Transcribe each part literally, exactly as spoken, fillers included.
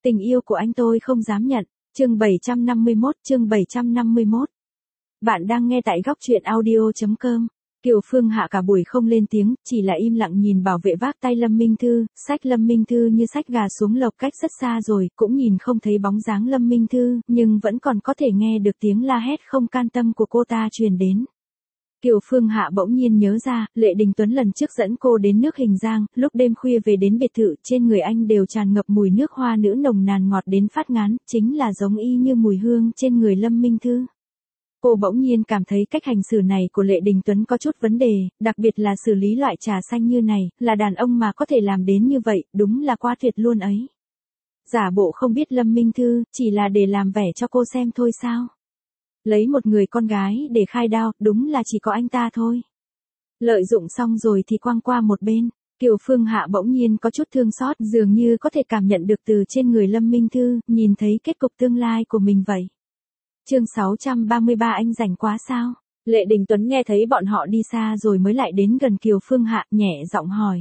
Tình yêu của anh tôi không dám nhận. Chương bảy trăm năm mươi mốt, chương bảy trăm năm mươi mốt. Bạn đang nghe tại góc truyện audio chấm com. Kiều Phương Hạ cả buổi không lên tiếng, chỉ là im lặng nhìn bảo vệ vác tay Lâm Minh Thư, xách Lâm Minh Thư như xách gà xuống lộc cách rất xa rồi, cũng nhìn không thấy bóng dáng Lâm Minh Thư, nhưng vẫn còn có thể nghe được tiếng la hét không can tâm của cô ta truyền đến. Kiều Phương Hạ bỗng nhiên nhớ ra, Lệ Đình Tuấn lần trước dẫn cô đến nước Hình Giang, lúc đêm khuya về đến biệt thự, trên người anh đều tràn ngập mùi nước hoa nữ nồng nàn ngọt đến phát ngán, chính là giống y như mùi hương trên người Lâm Minh Thư. Cô bỗng nhiên cảm thấy cách hành xử này của Lệ Đình Tuấn có chút vấn đề, đặc biệt là xử lý loại trà xanh như này, là đàn ông mà có thể làm đến như vậy, đúng là quá tuyệt luôn ấy. Giả bộ không biết Lâm Minh Thư, chỉ là để làm vẻ cho cô xem thôi sao? Lấy một người con gái để khai đao, đúng là chỉ có anh ta thôi. Lợi dụng xong rồi thì quăng qua một bên, Kiều Phương Hạ bỗng nhiên có chút thương xót, dường như có thể cảm nhận được từ trên người Lâm Minh Thư, nhìn thấy kết cục tương lai của mình vậy. Chương sáu trăm ba mươi ba anh rảnh quá sao? Lệ Đình Tuấn nghe thấy bọn họ đi xa rồi mới lại đến gần Kiều Phương Hạ, nhẹ giọng hỏi.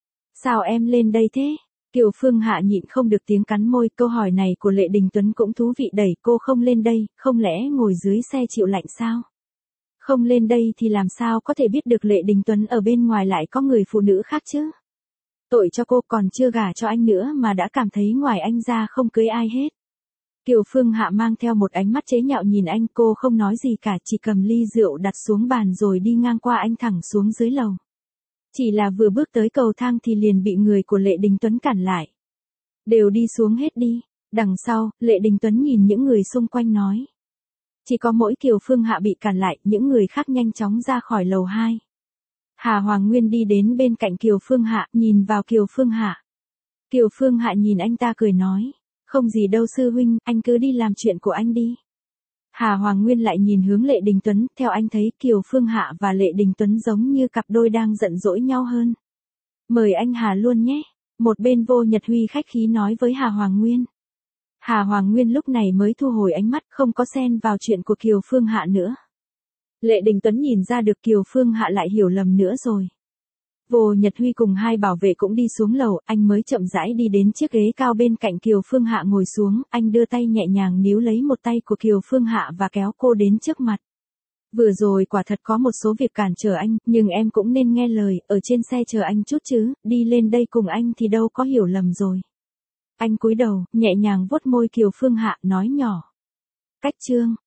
Sao em lên đây thế? Kiều Phương Hạ nhịn không được tiếng cắn môi, câu hỏi này của Lệ Đình Tuấn cũng thú vị đẩy, cô không lên đây, không lẽ ngồi dưới xe chịu lạnh sao? Không lên đây thì làm sao có thể biết được Lệ Đình Tuấn ở bên ngoài lại có người phụ nữ khác chứ? Tội cho cô, còn chưa gả cho anh nữa mà đã cảm thấy ngoài anh ra không cưới ai hết. Kiều Phương Hạ mang theo một ánh mắt chế nhạo nhìn anh, cô không nói gì cả, chỉ cầm ly rượu đặt xuống bàn rồi đi ngang qua anh thẳng xuống dưới lầu. Chỉ là vừa bước tới cầu thang thì liền bị người của Lệ Đình Tuấn cản lại. Đều đi xuống hết đi. Đằng sau, Lệ Đình Tuấn nhìn những người xung quanh nói. Chỉ có mỗi Kiều Phương Hạ bị cản lại, những người khác nhanh chóng ra khỏi lầu hai. Hà Hoàng Nguyên đi đến bên cạnh Kiều Phương Hạ, nhìn vào Kiều Phương Hạ. Kiều Phương Hạ nhìn anh ta cười nói. Không gì đâu sư huynh, anh cứ đi làm chuyện của anh đi. Hà Hoàng Nguyên lại nhìn hướng Lệ Đình Tuấn, theo anh thấy Kiều Phương Hạ và Lệ Đình Tuấn giống như cặp đôi đang giận dỗi nhau hơn. Mời anh Hà luôn nhé. Một bên Vô Nhật Huy khách khí nói với Hà Hoàng Nguyên. Hà Hoàng Nguyên lúc này mới thu hồi ánh mắt, không có xen vào chuyện của Kiều Phương Hạ nữa. Lệ Đình Tuấn nhìn ra được Kiều Phương Hạ lại hiểu lầm nữa rồi. Vô Nhật Huy cùng hai bảo vệ cũng đi xuống lầu, anh mới chậm rãi đi đến chiếc ghế cao bên cạnh Kiều Phương Hạ ngồi xuống, anh đưa tay nhẹ nhàng níu lấy một tay của Kiều Phương Hạ và kéo cô đến trước mặt. Vừa rồi quả thật có một số việc cản trở anh, nhưng em cũng nên nghe lời, ở trên xe chờ anh chút chứ, đi lên đây cùng anh thì đâu có hiểu lầm rồi. Anh cúi đầu, nhẹ nhàng vuốt môi Kiều Phương Hạ, nói nhỏ. Cách chương.